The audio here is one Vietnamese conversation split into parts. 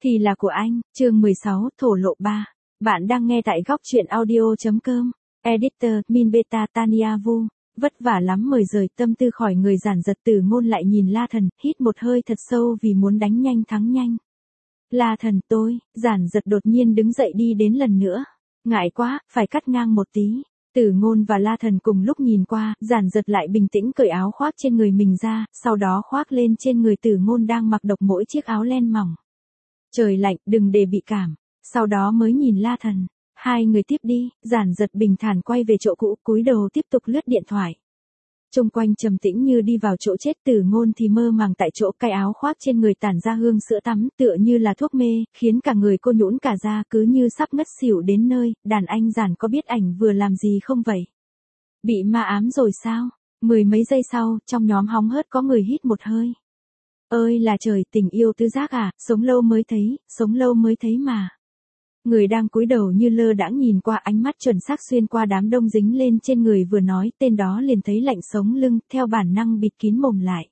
Thì là của anh, chương 16, thổ lộ 3. Bạn đang nghe tại góc truyện audio.com. Editor, Min Beta Tania Vu. Vất vả lắm mới rời tâm tư khỏi người giản giật. Tử Ngôn lại nhìn La Thần, hít một hơi thật sâu vì muốn đánh nhanh thắng nhanh. La Thần, tôi, giản giật đột nhiên đứng dậy đi đến lần nữa. Ngại quá, phải cắt ngang một tí. Tử Ngôn và La Thần cùng lúc nhìn qua, giản giật lại bình tĩnh cởi áo khoác trên người mình ra, sau đó khoác lên trên người Tử Ngôn đang mặc độc mỗi chiếc áo len mỏng. Trời lạnh, đừng để bị cảm. Sau đó mới nhìn La Thần. Hai người tiếp đi, giản giật bình thản quay về chỗ cũ, cúi đầu tiếp tục lướt điện thoại. Xung quanh trầm tĩnh như đi vào chỗ chết. Tử Ngôn thì mơ màng tại chỗ, cái áo khoác trên người tản ra hương sữa tắm, tựa như là thuốc mê, khiến cả người cô nhũn cả ra, cứ như sắp ngất xỉu đến nơi. Đàn anh giản có biết ảnh vừa làm gì không vậy? Bị ma ám rồi sao? Mười mấy giây sau, trong nhóm hóng hớt có người hít một hơi. Ơi là trời, tình yêu tứ giác à, sống lâu mới thấy mà. Người đang cúi đầu như lơ đãng nhìn qua, ánh mắt chuẩn xác xuyên qua đám đông dính lên trên người vừa nói tên đó liền thấy lạnh sống lưng, theo bản năng bịt kín mồm lại.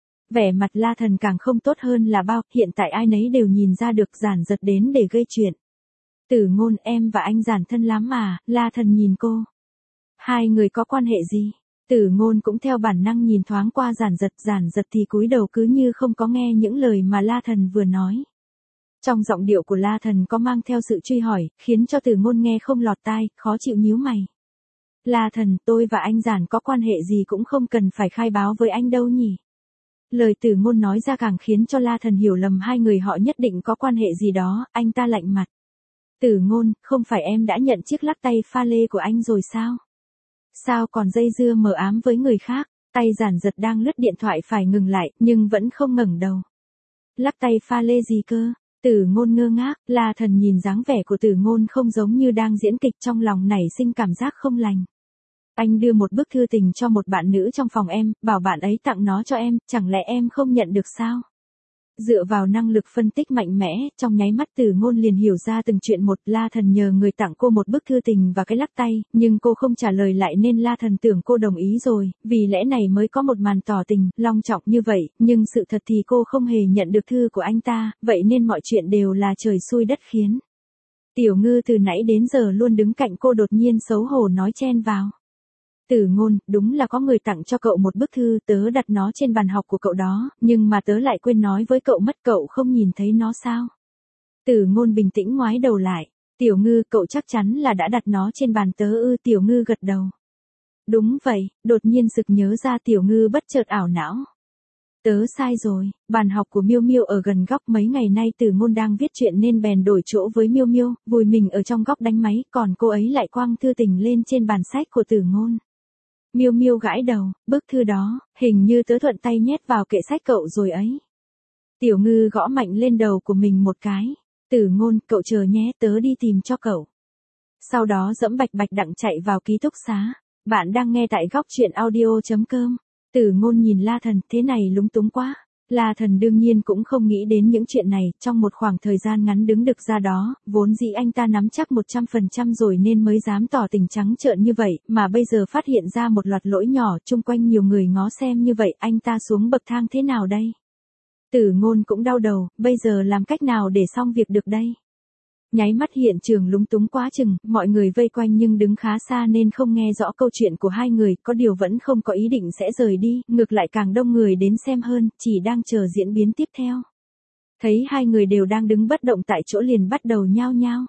Vẻ mặt La Thần càng không tốt hơn là bao, hiện tại ai nấy đều nhìn ra được giản giật đến để gây chuyện. Tử Ngôn, em và anh giản thân lắm mà. La Thần nhìn cô. Hai người có quan hệ gì? Tử Ngôn cũng theo bản năng nhìn thoáng qua giản giật thì cúi đầu cứ như không có nghe những lời mà La Thần vừa nói. Trong giọng điệu của La Thần có mang theo sự truy hỏi, khiến cho Tử Ngôn nghe không lọt tai, khó chịu nhíu mày. La Thần, tôi và anh giản có quan hệ gì cũng không cần phải khai báo với anh đâu nhỉ. Lời Tử Ngôn nói ra càng khiến cho La Thần hiểu lầm hai người họ nhất định có quan hệ gì đó, anh ta lạnh mặt. Tử Ngôn, không phải em đã nhận chiếc lắc tay pha lê của anh rồi sao? Sao còn dây dưa mờ ám với người khác? Tay giản giật đang lướt điện thoại phải ngừng lại, nhưng vẫn không ngẩng đầu. Lắc tay pha lê gì cơ? Tử Ngôn ngơ ngác. La Thần nhìn dáng vẻ của Tử Ngôn không giống như đang diễn kịch, trong lòng nảy sinh cảm giác không lành. Anh đưa một bức thư tình cho một bạn nữ trong phòng em, bảo bạn ấy tặng nó cho em, chẳng lẽ em không nhận được sao? Dựa vào năng lực phân tích mạnh mẽ, trong nháy mắt Tử Ngôn liền hiểu ra từng chuyện một. La Thần nhờ người tặng cô một bức thư tình và cái lắc tay, nhưng cô không trả lời lại nên La Thần tưởng cô đồng ý rồi, vì lẽ này mới có một màn tỏ tình, long trọng như vậy, nhưng sự thật thì cô không hề nhận được thư của anh ta, vậy nên mọi chuyện đều là trời xui đất khiến. Tiểu Ngư từ nãy đến giờ luôn đứng cạnh cô đột nhiên xấu hổ nói chen vào. Tử Ngôn, đúng là có người tặng cho cậu một bức thư, tớ đặt nó trên bàn học của cậu đó, nhưng mà tớ lại quên nói với cậu mất, cậu không nhìn thấy nó sao? Tử Ngôn bình tĩnh ngoái đầu lại. Tiểu Ngư, cậu chắc chắn là đã đặt nó trên bàn tớ ư? Tiểu Ngư gật đầu. Đúng vậy, đột nhiên sực nhớ ra. Tiểu Ngư bất chợt ảo não. Tớ sai rồi, bàn học của Miêu Miêu ở gần góc, mấy ngày nay Tử Ngôn đang viết chuyện nên bèn đổi chỗ với Miêu Miêu, vùi mình ở trong góc đánh máy, còn cô ấy lại quăng thư tình lên trên bàn sách của Tử Ngôn. Miêu Miêu gãi đầu, bức thư đó, hình như tớ thuận tay nhét vào kệ sách cậu rồi ấy. Tiểu Ngư gõ mạnh lên đầu của mình một cái. Tử Ngôn, cậu chờ nhé, tớ đi tìm cho cậu. Sau đó dẫm bạch bạch đặng chạy vào ký túc xá. Bạn đang nghe tại góc truyện audio.com. Tử Ngôn nhìn La Thần, thế này lúng túng quá. La Thần đương nhiên cũng không nghĩ đến những chuyện này, trong một khoảng thời gian ngắn đứng được ra đó, vốn dĩ anh ta nắm chắc 100% rồi nên mới dám tỏ tình trắng trợn như vậy, mà bây giờ phát hiện ra một loạt lỗi nhỏ, chung quanh nhiều người ngó xem như vậy, anh ta xuống bậc thang thế nào đây? Tử Ngôn cũng đau đầu, bây giờ làm cách nào để xong việc được đây? Nháy mắt hiện trường lúng túng quá chừng, mọi người vây quanh nhưng đứng khá xa nên không nghe rõ câu chuyện của hai người, có điều vẫn không có ý định sẽ rời đi, ngược lại càng đông người đến xem hơn, chỉ đang chờ diễn biến tiếp theo. Thấy hai người đều đang đứng bất động tại chỗ liền bắt đầu nhao nhao.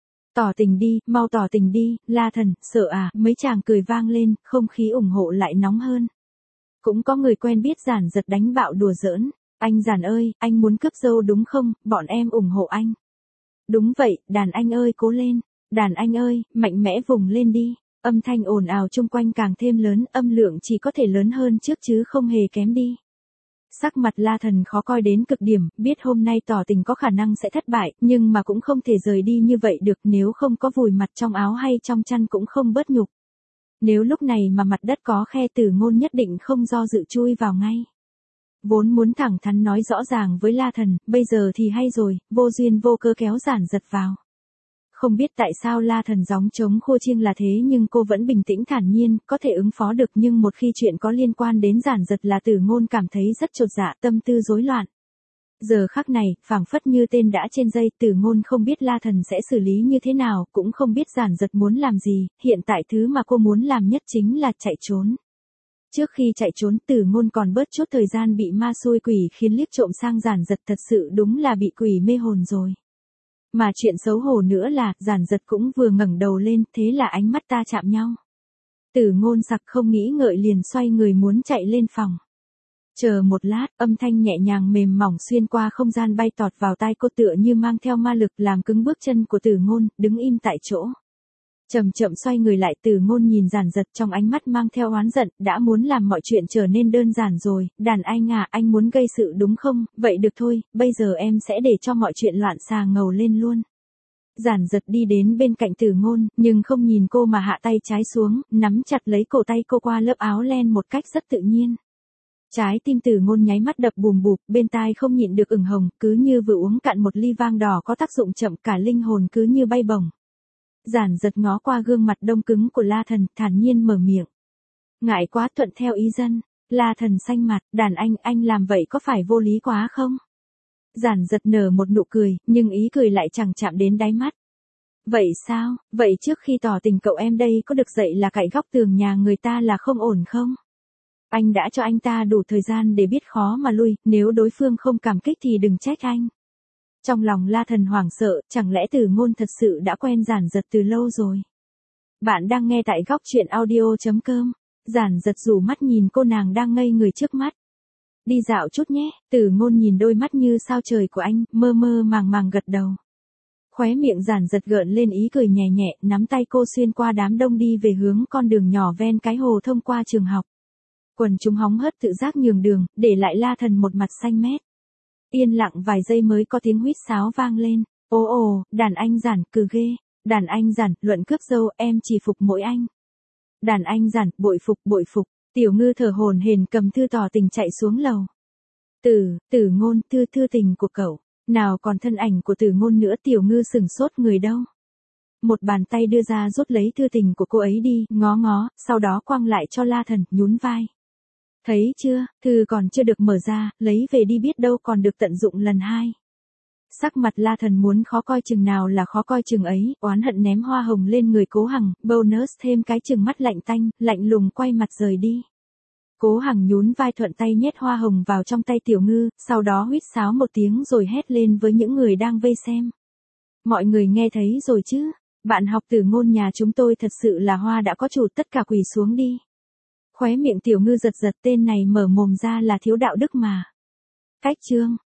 Tỏ tình đi, mau tỏ tình đi. La Thần, sợ à? Mấy chàng cười vang lên, không khí ủng hộ lại nóng hơn. Cũng có người quen biết giản giật đánh bạo đùa giỡn. Anh giản ơi, anh muốn cướp dâu đúng không? Bọn em ủng hộ anh. Đúng vậy, đàn anh ơi cố lên, đàn anh ơi, mạnh mẽ vùng lên đi. Âm thanh ồn ào chung quanh càng thêm lớn, âm lượng chỉ có thể lớn hơn trước chứ không hề kém đi. Sắc mặt La Thần khó coi đến cực điểm, biết hôm nay tỏ tình có khả năng sẽ thất bại, nhưng mà cũng không thể rời đi như vậy được, nếu không có vùi mặt trong áo hay trong chăn cũng không bớt nhục. Nếu lúc này mà mặt đất có khe, Tử Ngôn nhất định không do dự chui vào ngay. Vốn muốn thẳng thắn nói rõ ràng với La Thần, bây giờ thì hay rồi, vô duyên vô cớ kéo giản giật vào. Không biết tại sao La Thần gióng trống khua chiêng là thế nhưng cô vẫn bình tĩnh thản nhiên, có thể ứng phó được, nhưng một khi chuyện có liên quan đến giản giật là Tử Ngôn cảm thấy rất chột dạ, tâm tư rối loạn. Giờ khắc này, phảng phất như tên đã trên dây, Tử Ngôn không biết La Thần sẽ xử lý như thế nào, cũng không biết Giản Giật muốn làm gì, hiện tại thứ mà cô muốn làm nhất chính là chạy trốn. Trước khi chạy trốn, Tử Ngôn còn bớt chút thời gian bị ma xui quỷ khiến liếc trộm sang Giản Giật, thật sự đúng là bị quỷ mê hồn rồi. Mà chuyện xấu hổ nữa là, Giản Giật cũng vừa ngẩng đầu lên, thế là ánh mắt ta chạm nhau. Tử Ngôn sặc không nghĩ ngợi liền xoay người muốn chạy lên phòng. Chờ một lát, âm thanh nhẹ nhàng mềm mỏng xuyên qua không gian bay tọt vào tai cô, tựa như mang theo ma lực làm cứng bước chân của Tử Ngôn, đứng im tại chỗ. Chậm chậm xoay người lại, Tử Ngôn nhìn Giản Giật trong ánh mắt mang theo oán giận, đã muốn làm mọi chuyện trở nên đơn giản rồi, đàn anh à, anh muốn gây sự đúng không, vậy được thôi, bây giờ em sẽ để cho mọi chuyện loạn xà ngầu lên luôn. Giản Giật đi đến bên cạnh Tử Ngôn, nhưng không nhìn cô mà hạ tay trái xuống, nắm chặt lấy cổ tay cô qua lớp áo len một cách rất tự nhiên. Trái tim Tử Ngôn nháy mắt đập bùm bụp, bên tai không nhịn được ửng hồng, cứ như vừa uống cạn một ly vang đỏ có tác dụng chậm, cả linh hồn cứ như bay bổng. Giản Giật ngó qua gương mặt đông cứng của La Thần, thản nhiên mở miệng. Ngại quá, thuận theo ý dân. La Thần xanh mặt, đàn anh làm vậy có phải vô lý quá không? Giản Giật nở một nụ cười, nhưng ý cười lại chẳng chạm đến đáy mắt. Vậy sao, vậy trước khi tỏ tình cậu em đây có được dạy là cạy góc tường nhà người ta là không ổn không? Anh đã cho anh ta đủ thời gian để biết khó mà lui, nếu đối phương không cảm kích thì đừng trách anh. Trong lòng La Thần hoảng sợ, chẳng lẽ Tử Ngôn thật sự đã quen Giản Giật từ lâu rồi? Bạn đang nghe tại góc truyện audio.com. Giản Giật rủ mắt nhìn cô nàng đang ngây người trước mắt. Đi dạo chút nhé, Tử Ngôn nhìn đôi mắt như sao trời của anh, mơ mơ màng màng gật đầu. Khóe miệng Giản Giật gợn lên ý cười nhẹ nhẹ, nắm tay cô xuyên qua đám đông đi về hướng con đường nhỏ ven cái hồ thông qua trường học. Quần chúng hóng hớt tự giác nhường đường, để lại La Thần một mặt xanh mét. Yên lặng vài giây mới có tiếng huýt sáo vang lên. Ồ ồ, đàn anh Giản, cừ ghê. Đàn anh Giản, luận cướp dâu, em chỉ phục mỗi anh. Đàn anh Giản, bội phục bội phục. Tiểu Ngư thở hổn hển cầm thư tỏ tình chạy xuống lầu. Tử Ngôn, thư tình của cậu. Nào còn thân ảnh của Tử Ngôn nữa, Tiểu Ngư sửng sốt, người đâu? Một bàn tay đưa ra rút lấy thư tình của cô ấy đi, ngó ngó, sau đó quăng lại cho La Thần, nhún vai. Thấy chưa, thư còn chưa được mở ra, lấy về đi biết đâu còn được tận dụng lần hai. Sắc mặt La Thần muốn khó coi chừng nào là khó coi chừng ấy, oán hận ném hoa hồng lên người Cố Hằng, bonus thêm cái chừng mắt lạnh tanh, lạnh lùng quay mặt rời đi. Cố Hằng nhún vai thuận tay nhét hoa hồng vào trong tay Tiểu Ngư, sau đó huýt sáo một tiếng rồi hét lên với những người đang vây xem. Mọi người nghe thấy rồi chứ, bạn học Tử Ngôn nhà chúng tôi thật sự là hoa đã có chủ, tất cả quỳ xuống đi. Khóe miệng Tiểu Ngư giật giật, tên này mở mồm ra là thiếu đạo đức mà. Cách chương.